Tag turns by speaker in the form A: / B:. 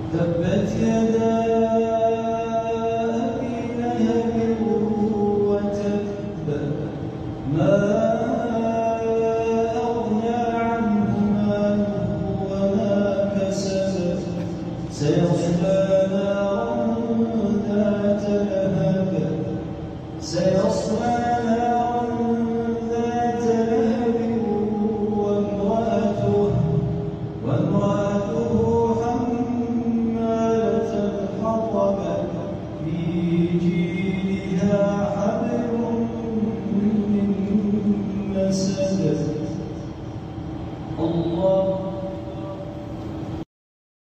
A: تبت يدا أبي لهب وتب ما أغنى عنه ماله وما كسب سيصلى نارا ذات لهب